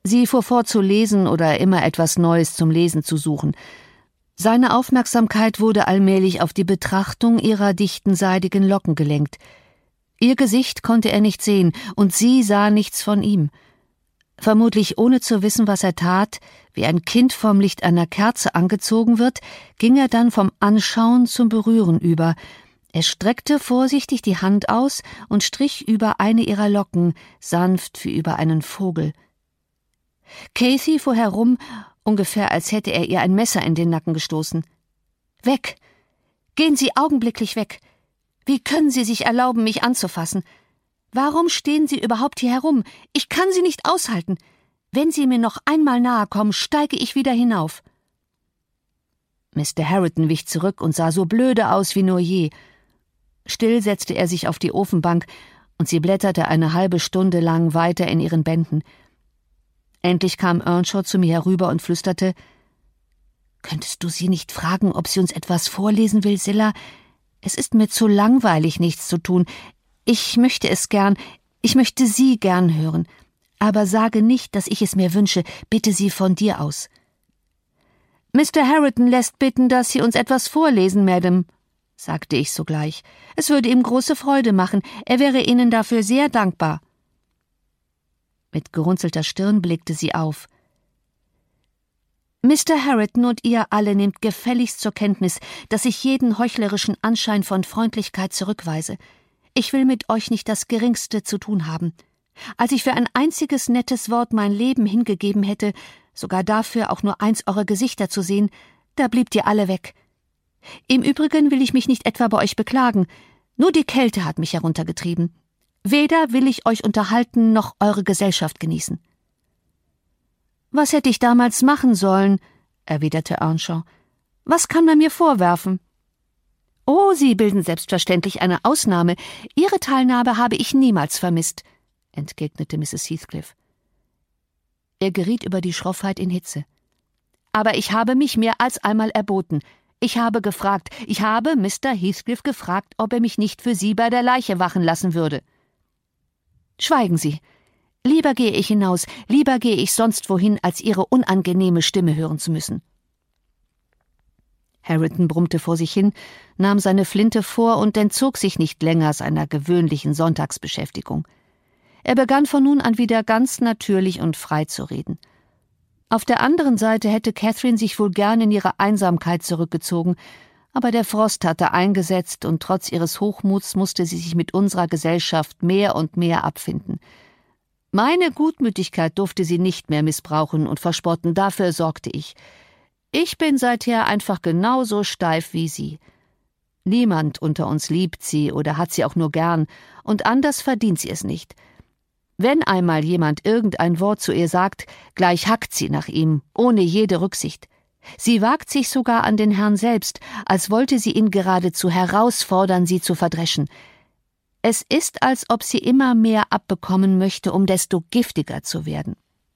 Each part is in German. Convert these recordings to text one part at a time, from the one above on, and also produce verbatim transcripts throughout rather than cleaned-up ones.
Sie fuhr fort zu lesen oder immer etwas Neues zum Lesen zu suchen. Seine Aufmerksamkeit wurde allmählich auf die Betrachtung ihrer dichten, seidigen Locken gelenkt. Ihr Gesicht konnte er nicht sehen, und sie sah nichts von ihm. Vermutlich ohne zu wissen, was er tat, wie ein Kind vom Licht einer Kerze angezogen wird, ging er dann vom Anschauen zum Berühren über. Er streckte vorsichtig die Hand aus und strich über eine ihrer Locken, sanft wie über einen Vogel. Kathy fuhr herum, ungefähr als hätte er ihr ein Messer in den Nacken gestoßen. »Weg! Gehen Sie augenblicklich weg! Wie können Sie sich erlauben, mich anzufassen? Warum stehen Sie überhaupt hier herum? Ich kann Sie nicht aushalten. Wenn Sie mir noch einmal nahe kommen, steige ich wieder hinauf.« Mister Harriton wich zurück und sah so blöde aus wie nur je. Still setzte er sich auf die Ofenbank, und sie blätterte eine halbe Stunde lang weiter in ihren Bänden. Endlich kam Earnshaw zu mir herüber und flüsterte: »Könntest du sie nicht fragen, ob sie uns etwas vorlesen will, Zilla? Es ist mir zu langweilig, nichts zu tun. Ich möchte es gern, ich möchte sie gern hören. Aber sage nicht, dass ich es mir wünsche, bitte sie von dir aus.« »Mister Harriton lässt bitten, dass Sie uns etwas vorlesen, Madam«, sagte ich sogleich. »Es würde ihm große Freude machen. Er wäre Ihnen dafür sehr dankbar.« Mit gerunzelter Stirn blickte sie auf. »Mister Harriton und ihr alle nehmt gefälligst zur Kenntnis, dass ich jeden heuchlerischen Anschein von Freundlichkeit zurückweise. Ich will mit euch nicht das Geringste zu tun haben. Als ich für ein einziges nettes Wort mein Leben hingegeben hätte, sogar dafür auch nur eins eurer Gesichter zu sehen, da bliebt ihr alle weg. Im Übrigen will ich mich nicht etwa bei euch beklagen, nur die Kälte hat mich heruntergetrieben. Weder will ich euch unterhalten noch eure Gesellschaft genießen.« »Was hätte ich damals machen sollen?« erwiderte Earnshaw. »Was kann man mir vorwerfen?« »Oh, Sie bilden selbstverständlich eine Ausnahme. Ihre Teilnahme habe ich niemals vermisst«, entgegnete Misses Heathcliff. Er geriet über die Schroffheit in Hitze. »Aber ich habe mich mehr als einmal erboten. Ich habe gefragt, ich habe Mister Heathcliff gefragt, ob er mich nicht für Sie bei der Leiche wachen lassen würde.« »Schweigen Sie. Lieber gehe ich hinaus, lieber gehe ich sonst wohin, als Ihre unangenehme Stimme hören zu müssen.« Harriton brummte vor sich hin, nahm seine Flinte vor und entzog sich nicht länger seiner gewöhnlichen Sonntagsbeschäftigung. Er begann von nun an wieder ganz natürlich und frei zu reden. Auf der anderen Seite hätte Catherine sich wohl gern in ihre Einsamkeit zurückgezogen, aber der Frost hatte eingesetzt und trotz ihres Hochmuts musste sie sich mit unserer Gesellschaft mehr und mehr abfinden. Meine Gutmütigkeit durfte sie nicht mehr missbrauchen und verspotten, dafür sorgte ich. Ich bin seither einfach genauso steif wie sie. Niemand unter uns liebt sie oder hat sie auch nur gern, und anders verdient sie es nicht. Wenn einmal jemand irgendein Wort zu ihr sagt, gleich hackt sie nach ihm, ohne jede Rücksicht. Sie wagt sich sogar an den Herrn selbst, als wollte sie ihn geradezu herausfordern, sie zu verdreschen. Es ist, als ob sie immer mehr abbekommen möchte, um desto giftiger zu werden.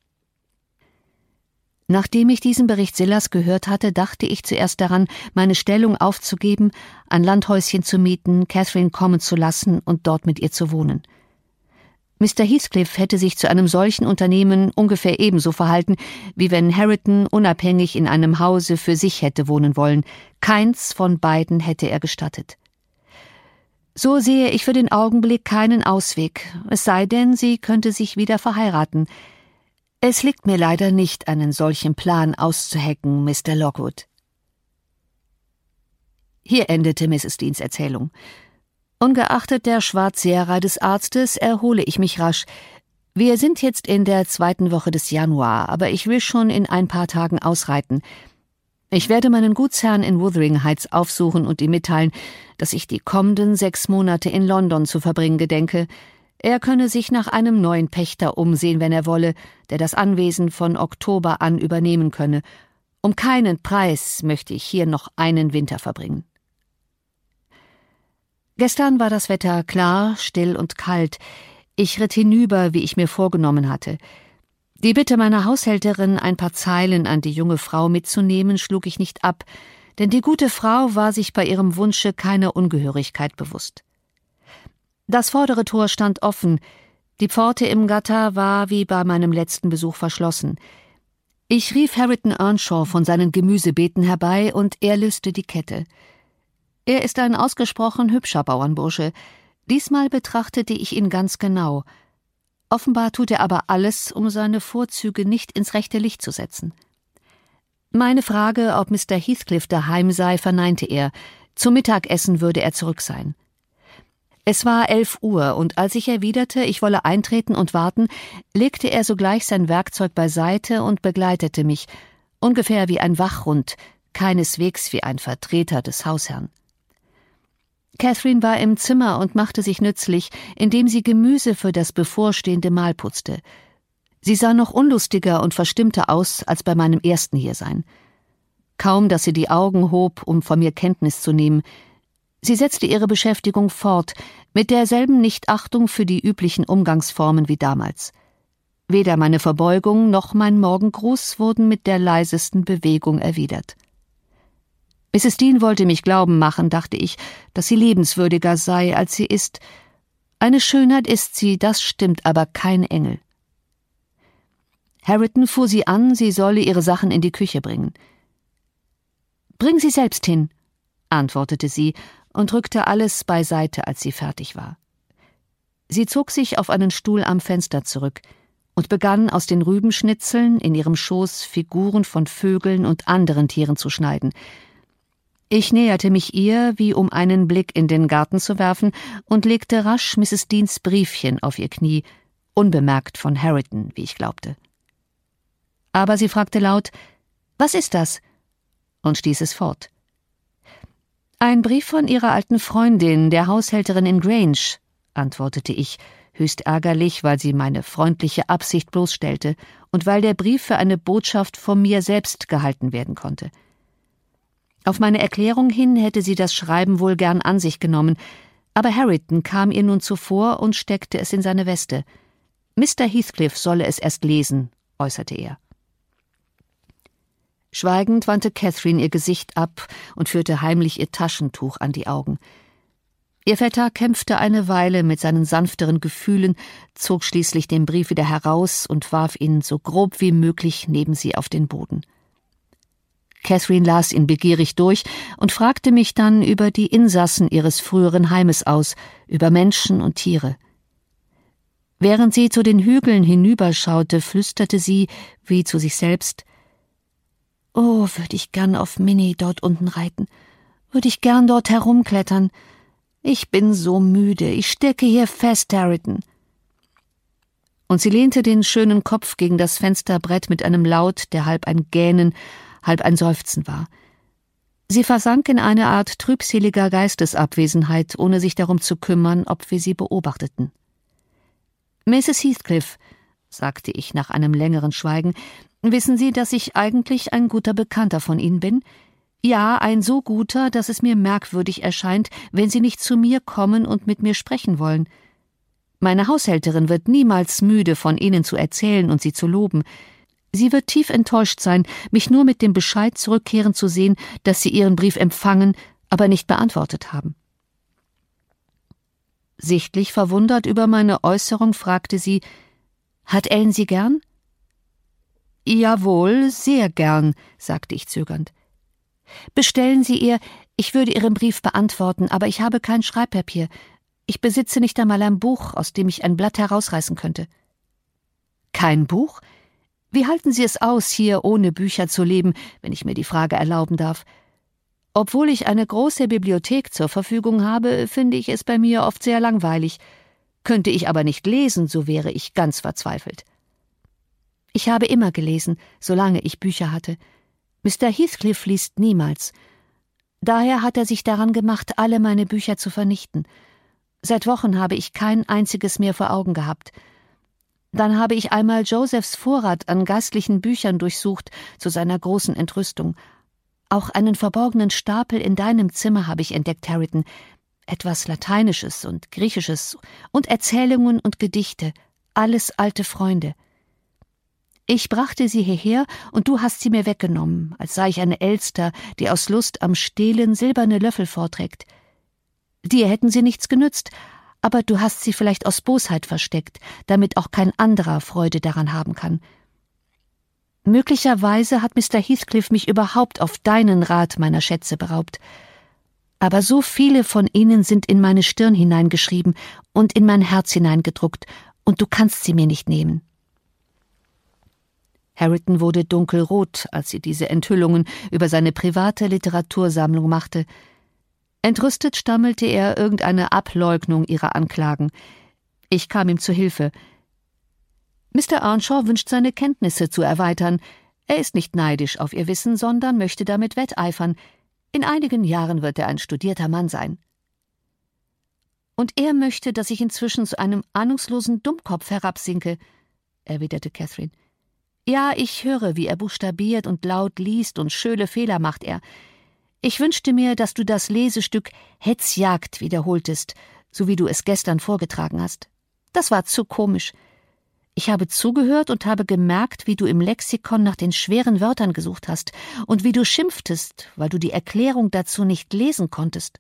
Nachdem ich diesen Bericht Zillas gehört hatte, dachte ich zuerst daran, meine Stellung aufzugeben, ein Landhäuschen zu mieten, Catherine kommen zu lassen und dort mit ihr zu wohnen. Mister Heathcliff hätte sich zu einem solchen Unternehmen ungefähr ebenso verhalten, wie wenn Harriton unabhängig in einem Hause für sich hätte wohnen wollen. Keins von beiden hätte er gestattet. So sehe ich für den Augenblick keinen Ausweg, es sei denn, sie könnte sich wieder verheiraten. Es liegt mir leider nicht, einen solchen Plan auszuhecken, Mister Lockwood. Hier endete Misses Deans Erzählung. Ungeachtet der Schwarzseherei des Arztes erhole ich mich rasch. Wir sind jetzt in der zweiten Woche des Januar, aber ich will schon in ein paar Tagen ausreiten. Ich werde meinen Gutsherrn in Wuthering Heights aufsuchen und ihm mitteilen, dass ich die kommenden sechs Monate in London zu verbringen gedenke. Er könne sich nach einem neuen Pächter umsehen, wenn er wolle, der das Anwesen von Oktober an übernehmen könne. Um keinen Preis möchte ich hier noch einen Winter verbringen. Gestern war das Wetter klar, still und kalt. Ich ritt hinüber, wie ich mir vorgenommen hatte. Die Bitte meiner Haushälterin, ein paar Zeilen an die junge Frau mitzunehmen, schlug ich nicht ab, denn die gute Frau war sich bei ihrem Wunsche keiner Ungehörigkeit bewusst. Das vordere Tor stand offen, Die Pforte im Gatter war wie bei meinem letzten Besuch verschlossen. Ich rief Hareton Earnshaw von seinen Gemüsebeeten herbei und er löste die Kette. Er ist ein ausgesprochen hübscher Bauernbursche. Diesmal betrachtete ich ihn ganz genau. Offenbar tut er aber alles, um seine Vorzüge nicht ins rechte Licht zu setzen. Meine Frage, ob Mister Heathcliff daheim sei, verneinte er. Zum Mittagessen würde er zurück sein. Es war elf Uhr, und als ich erwiderte, ich wolle eintreten und warten, legte er sogleich sein Werkzeug beiseite und begleitete mich, ungefähr wie ein Wachhund, keineswegs wie ein Vertreter des Hausherrn. Catherine war im Zimmer und machte sich nützlich, indem sie Gemüse für das bevorstehende Mahl putzte. Sie sah noch unlustiger und verstimmter aus als bei meinem ersten Hiersein. Kaum, dass sie die Augen hob, um von mir Kenntnis zu nehmen. Sie setzte ihre Beschäftigung fort, mit derselben Nichtachtung für die üblichen Umgangsformen wie damals. Weder meine Verbeugung noch mein Morgengruß wurden mit der leisesten Bewegung erwidert. Misses Dean wollte mich glauben machen, dachte ich, dass sie liebenswürdiger sei, als sie ist. Eine Schönheit ist sie, das stimmt, aber kein Engel. Hareton fuhr sie an, sie solle ihre Sachen in die Küche bringen. »Bring sie selbst hin«, antwortete sie und rückte alles beiseite, als sie fertig war. Sie zog sich auf einen Stuhl am Fenster zurück und begann aus den Rübenschnitzeln in ihrem Schoß Figuren von Vögeln und anderen Tieren zu schneiden. Ich näherte mich ihr, wie um einen Blick in den Garten zu werfen, und legte rasch Misses Deans Briefchen auf ihr Knie, unbemerkt von Hareton, wie ich glaubte. Aber sie fragte laut, »Was ist das?« und stieß es fort. »Ein Brief von ihrer alten Freundin, der Haushälterin in Grange«, antwortete ich, höchst ärgerlich, weil sie meine freundliche Absicht bloßstellte und weil der Brief für eine Botschaft von mir selbst gehalten werden konnte. Auf meine Erklärung hin hätte sie das Schreiben wohl gern an sich genommen, aber Hareton kam ihr nun zuvor und steckte es in seine Weste. Mister Heathcliff solle es erst lesen, äußerte er. Schweigend wandte Catherine ihr Gesicht ab und führte heimlich ihr Taschentuch an die Augen. Ihr Vetter kämpfte eine Weile mit seinen sanfteren Gefühlen, zog schließlich den Brief wieder heraus und warf ihn so grob wie möglich neben sie auf den Boden. Catherine las ihn begierig durch und fragte mich dann über die Insassen ihres früheren Heimes aus, über Menschen und Tiere. Während sie zu den Hügeln hinüberschaute, flüsterte sie, wie zu sich selbst, »Oh, würde ich gern auf Minnie dort unten reiten, würde ich gern dort herumklettern. Ich bin so müde, ich stecke hier fest, Hareton.« Und sie lehnte den schönen Kopf gegen das Fensterbrett mit einem Laut, der halb ein Gähnen, halb ein Seufzen war. Sie versank in eine Art trübseliger Geistesabwesenheit, ohne sich darum zu kümmern, ob wir sie beobachteten. »Misses Heathcliff«, sagte ich nach einem längeren Schweigen, »wissen Sie, dass ich eigentlich ein guter Bekannter von Ihnen bin? Ja, ein so guter, dass es mir merkwürdig erscheint, wenn Sie nicht zu mir kommen und mit mir sprechen wollen. Meine Haushälterin wird niemals müde, von Ihnen zu erzählen und Sie zu loben. Sie wird tief enttäuscht sein, mich nur mit dem Bescheid zurückkehren zu sehen, dass Sie Ihren Brief empfangen, aber nicht beantwortet haben.« Sichtlich verwundert über meine Äußerung fragte sie, »Hat Ellen Sie gern?« »Jawohl, sehr gern«, sagte ich zögernd. »Bestellen Sie ihr, ich würde Ihren Brief beantworten, aber ich habe kein Schreibpapier. Ich besitze nicht einmal ein Buch, aus dem ich ein Blatt herausreißen könnte.« »Kein Buch? Wie halten Sie es aus, hier ohne Bücher zu leben, wenn ich mir die Frage erlauben darf? Obwohl ich eine große Bibliothek zur Verfügung habe, finde ich es bei mir oft sehr langweilig. Könnte ich aber nicht lesen, so wäre ich ganz verzweifelt.« »Ich habe immer gelesen, solange ich Bücher hatte. Mister Heathcliff liest niemals. Daher hat er sich daran gemacht, alle meine Bücher zu vernichten. Seit Wochen habe ich kein einziges mehr vor Augen gehabt. Dann habe ich einmal Josephs Vorrat an geistlichen Büchern durchsucht, zu seiner großen Entrüstung. Auch einen verborgenen Stapel in deinem Zimmer habe ich entdeckt, Hareton. Etwas Lateinisches und Griechisches und Erzählungen und Gedichte, alles alte Freunde. Ich brachte sie hierher, und du hast sie mir weggenommen, als sei ich eine Elster, die aus Lust am Stehlen silberne Löffel vorträgt. Dir hätten sie nichts genützt, aber du hast sie vielleicht aus Bosheit versteckt, damit auch kein anderer Freude daran haben kann. Möglicherweise hat Mister Heathcliff mich überhaupt auf deinen Rat meiner Schätze beraubt. Aber so viele von ihnen sind in meine Stirn hineingeschrieben und in mein Herz hineingedruckt, und du kannst sie mir nicht nehmen.« Hareton wurde dunkelrot, als sie diese Enthüllungen über seine private Literatursammlung machte. Entrüstet stammelte er irgendeine Ableugnung ihrer Anklagen. Ich kam ihm zu Hilfe. »Mister Earnshaw wünscht seine Kenntnisse zu erweitern. Er ist nicht neidisch auf ihr Wissen, sondern möchte damit wetteifern. In einigen Jahren wird er ein studierter Mann sein.« »Und er möchte, dass ich inzwischen zu einem ahnungslosen Dummkopf herabsinke«, erwiderte Catherine. »Ja, ich höre, wie er buchstabiert und laut liest, und schöne Fehler macht er. Ich wünschte mir, dass du das Lesestück »Hetzjagd« wiederholtest, so wie du es gestern vorgetragen hast. Das war zu komisch. Ich habe zugehört und habe gemerkt, wie du im Lexikon nach den schweren Wörtern gesucht hast und wie du schimpftest, weil du die Erklärung dazu nicht lesen konntest.«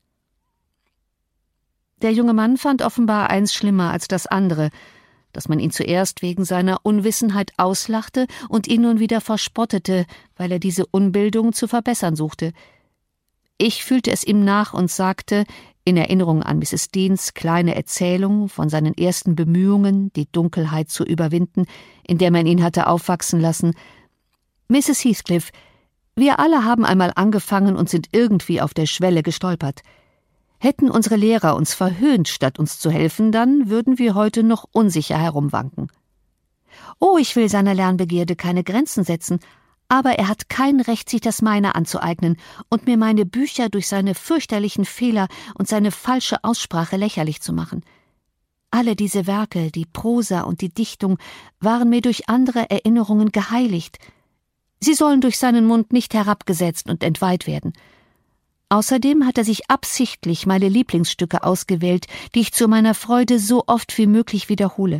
Der junge Mann fand offenbar eins schlimmer als das andere, dass man ihn zuerst wegen seiner Unwissenheit auslachte und ihn nun wieder verspottete, weil er diese Unbildung zu verbessern suchte. Ich fühlte es ihm nach und sagte, in Erinnerung an Misses Deans kleine Erzählung von seinen ersten Bemühungen, die Dunkelheit zu überwinden, in der man ihn hatte aufwachsen lassen: »Misses Heathcliff, wir alle haben einmal angefangen und sind irgendwie auf der Schwelle gestolpert. Hätten unsere Lehrer uns verhöhnt, statt uns zu helfen, dann würden wir heute noch unsicher herumwanken. Oh, ich will seiner Lernbegierde keine Grenzen setzen, aber er hat kein Recht, sich das meine anzueignen und mir meine Bücher durch seine fürchterlichen Fehler und seine falsche Aussprache lächerlich zu machen. Alle diese Werke, die Prosa und die Dichtung, waren mir durch andere Erinnerungen geheiligt. Sie sollen durch seinen Mund nicht herabgesetzt und entweiht werden. Außerdem hat er sich absichtlich meine Lieblingsstücke ausgewählt, die ich zu meiner Freude so oft wie möglich wiederhole.«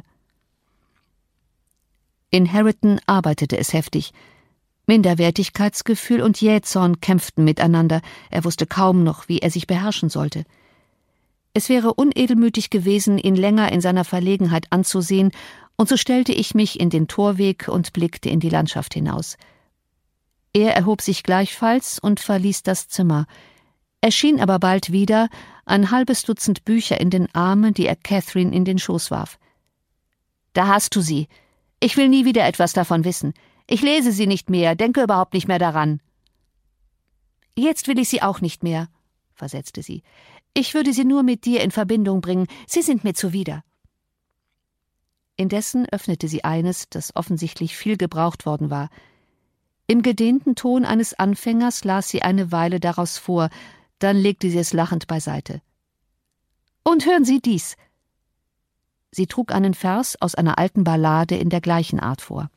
In Hareton arbeitete es heftig. Minderwertigkeitsgefühl und Jähzorn kämpften miteinander, er wusste kaum noch, wie er sich beherrschen sollte. Es wäre unedelmütig gewesen, ihn länger in seiner Verlegenheit anzusehen, und so stellte ich mich in den Torweg und blickte in die Landschaft hinaus. Er erhob sich gleichfalls und verließ das Zimmer, erschien aber bald wieder, ein halbes Dutzend Bücher in den Armen, die er Catherine in den Schoß warf. »Da hast du sie. Ich will nie wieder etwas davon wissen. Ich lese sie nicht mehr, denke überhaupt nicht mehr daran.« »Jetzt will ich sie auch nicht mehr«, versetzte sie. »Ich würde sie nur mit dir in Verbindung bringen. Sie sind mir zuwider.« Indessen öffnete sie eines, das offensichtlich viel gebraucht worden war. Im gedehnten Ton eines Anfängers las sie eine Weile daraus vor, dann legte sie es lachend beiseite. »Und hören Sie dies!« Sie trug einen Vers aus einer alten Ballade in der gleichen Art vor.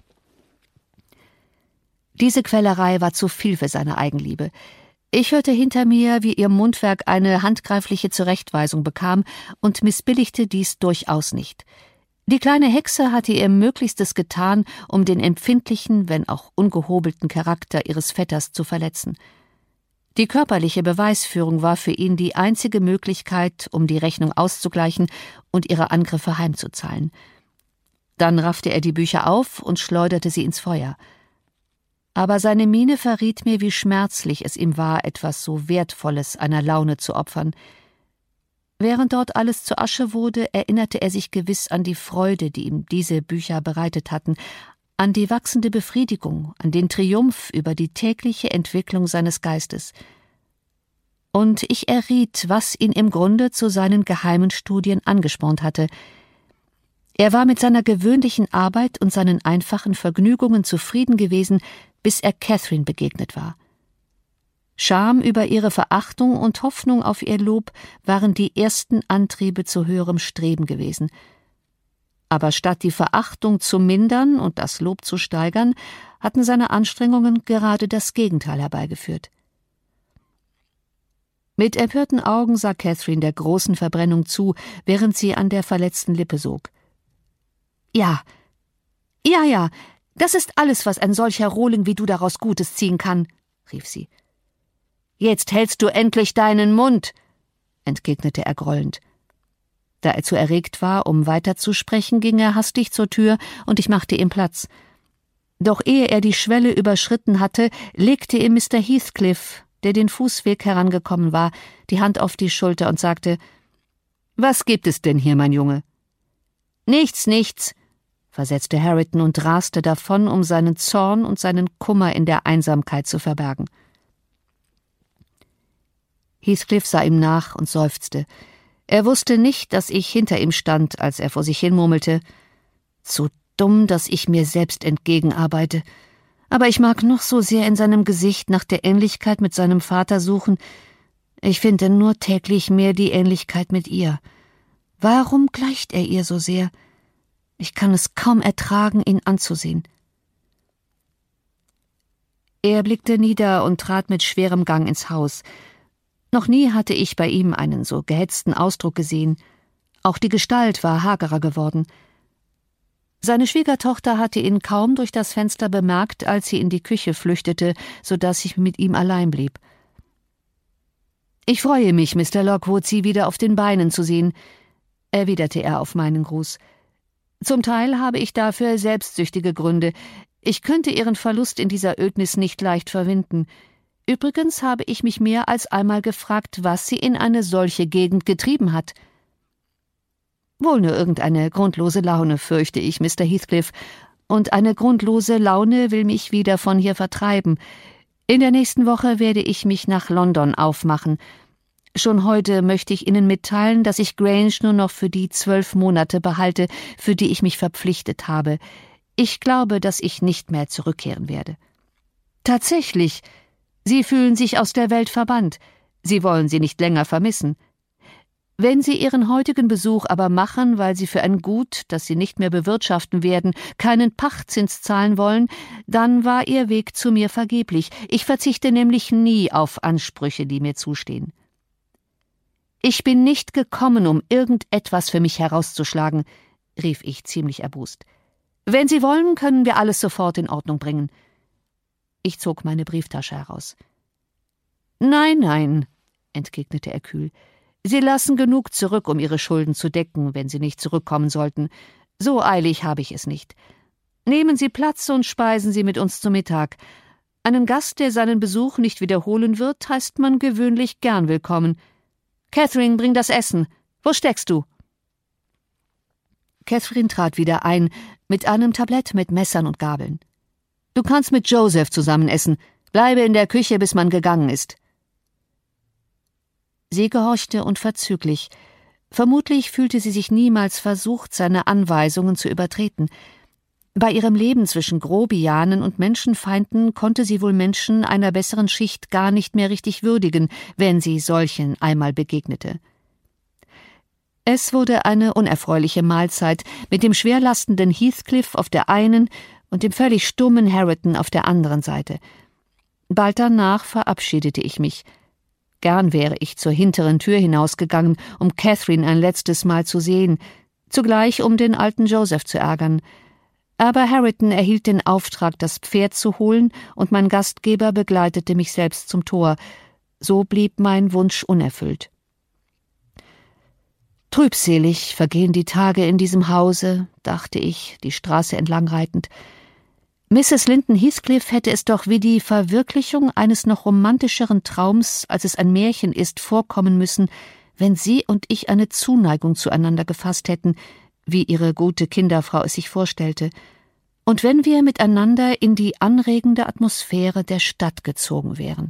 Diese Quälerei war zu viel für seine Eigenliebe. Ich hörte hinter mir, wie ihr Mundwerk eine handgreifliche Zurechtweisung bekam, und missbilligte dies durchaus nicht. Die kleine Hexe hatte ihr Möglichstes getan, um den empfindlichen, wenn auch ungehobelten Charakter ihres Vetters zu verletzen. Die körperliche Beweisführung war für ihn die einzige Möglichkeit, um die Rechnung auszugleichen und ihre Angriffe heimzuzahlen. Dann raffte er die Bücher auf und schleuderte sie ins Feuer. Aber seine Miene verriet mir, wie schmerzlich es ihm war, etwas so Wertvolles einer Laune zu opfern. Während dort alles zu Asche wurde, erinnerte er sich gewiss an die Freude, die ihm diese Bücher bereitet hatten, an die wachsende Befriedigung, an den Triumph über die tägliche Entwicklung seines Geistes. Und ich erriet, was ihn im Grunde zu seinen geheimen Studien angespornt hatte. Er war mit seiner gewöhnlichen Arbeit und seinen einfachen Vergnügungen zufrieden gewesen, bis er Catherine begegnet war. Scham über ihre Verachtung und Hoffnung auf ihr Lob waren die ersten Antriebe zu höherem Streben gewesen. Aber statt die Verachtung zu mindern und das Lob zu steigern, hatten seine Anstrengungen gerade das Gegenteil herbeigeführt. Mit empörten Augen sah Catherine der großen Verbrennung zu, während sie an der verletzten Lippe sog. »Ja, ja, ja, das ist alles, was ein solcher Rohling wie du daraus Gutes ziehen kann«, rief sie. »Jetzt hältst du endlich deinen Mund«, entgegnete er grollend. Da er zu erregt war, um weiterzusprechen, ging er hastig zur Tür und ich machte ihm Platz. Doch ehe er die Schwelle überschritten hatte, legte ihm Mister Heathcliff, der den Fußweg herangekommen war, die Hand auf die Schulter und sagte: »Was gibt es denn hier, mein Junge?« »Nichts, nichts«, versetzte Harrington und raste davon, um seinen Zorn und seinen Kummer in der Einsamkeit zu verbergen. Heathcliff sah ihm nach und seufzte. Er wusste nicht, dass ich hinter ihm stand, als er vor sich hin murmelte: »Zu dumm, dass ich mir selbst entgegenarbeite. Aber ich mag noch so sehr in seinem Gesicht nach der Ähnlichkeit mit seinem Vater suchen. Ich finde nur täglich mehr die Ähnlichkeit mit ihr. Warum gleicht er ihr so sehr? Ich kann es kaum ertragen, ihn anzusehen.« Er blickte nieder und trat mit schwerem Gang ins Haus. Noch nie hatte ich bei ihm einen so gehetzten Ausdruck gesehen. Auch die Gestalt war hagerer geworden. Seine Schwiegertochter hatte ihn kaum durch das Fenster bemerkt, als sie in die Küche flüchtete, so dass ich mit ihm allein blieb. »Ich freue mich, Mister Lockwood, Sie wieder auf den Beinen zu sehen«, erwiderte er auf meinen Gruß. »Zum Teil habe ich dafür selbstsüchtige Gründe. Ich könnte Ihren Verlust in dieser Ödnis nicht leicht verwinden. Übrigens habe ich mich mehr als einmal gefragt, was Sie in eine solche Gegend getrieben hat.« »Wohl nur irgendeine grundlose Laune, fürchte ich, Mister Heathcliff, und eine grundlose Laune will mich wieder von hier vertreiben. In der nächsten Woche werde ich mich nach London aufmachen. Schon heute möchte ich Ihnen mitteilen, dass ich Grange nur noch für die zwölf Monate behalte, für die ich mich verpflichtet habe. Ich glaube, dass ich nicht mehr zurückkehren werde.« »Tatsächlich? Sie fühlen sich aus der Welt verbannt. Sie wollen sie nicht länger vermissen. Wenn Sie Ihren heutigen Besuch aber machen, weil Sie für ein Gut, das Sie nicht mehr bewirtschaften werden, keinen Pachtzins zahlen wollen, dann war Ihr Weg zu mir vergeblich. Ich verzichte nämlich nie auf Ansprüche, die mir zustehen.« »Ich bin nicht gekommen, um irgendetwas für mich herauszuschlagen«, rief ich ziemlich erbost. »Wenn Sie wollen, können wir alles sofort in Ordnung bringen.« Ich zog meine Brieftasche heraus. »Nein, nein«, entgegnete er kühl, »Sie lassen genug zurück, um Ihre Schulden zu decken, wenn Sie nicht zurückkommen sollten. So eilig habe ich es nicht. Nehmen Sie Platz und speisen Sie mit uns zu Mittag. Einen Gast, der seinen Besuch nicht wiederholen wird, heißt man gewöhnlich gern willkommen. Catherine, bring das Essen. Wo steckst du?« Catherine trat wieder ein, mit einem Tablett mit Messern und Gabeln. »Du kannst mit Joseph zusammen essen. Bleibe in der Küche, bis man gegangen ist.« Sie gehorchte unverzüglich. Vermutlich fühlte sie sich niemals versucht, seine Anweisungen zu übertreten. Bei ihrem Leben zwischen Grobianen und Menschenfeinden konnte sie wohl Menschen einer besseren Schicht gar nicht mehr richtig würdigen, wenn sie solchen einmal begegnete. Es wurde eine unerfreuliche Mahlzeit mit dem schwerlastenden Heathcliff auf der einen und dem völlig stummen Harrington auf der anderen Seite. Bald danach verabschiedete ich mich. Gern wäre ich zur hinteren Tür hinausgegangen, um Catherine ein letztes Mal zu sehen, zugleich um den alten Joseph zu ärgern. Aber Harrington erhielt den Auftrag, das Pferd zu holen, und mein Gastgeber begleitete mich selbst zum Tor. So blieb mein Wunsch unerfüllt. Trübselig vergehen die Tage in diesem Hause, dachte ich, die Straße entlang reitend. Misses Linton Heathcliff hätte es doch wie die Verwirklichung eines noch romantischeren Traums, als es ein Märchen ist, vorkommen müssen, wenn sie und ich eine Zuneigung zueinander gefasst hätten, wie ihre gute Kinderfrau es sich vorstellte, und wenn wir miteinander in die anregende Atmosphäre der Stadt gezogen wären.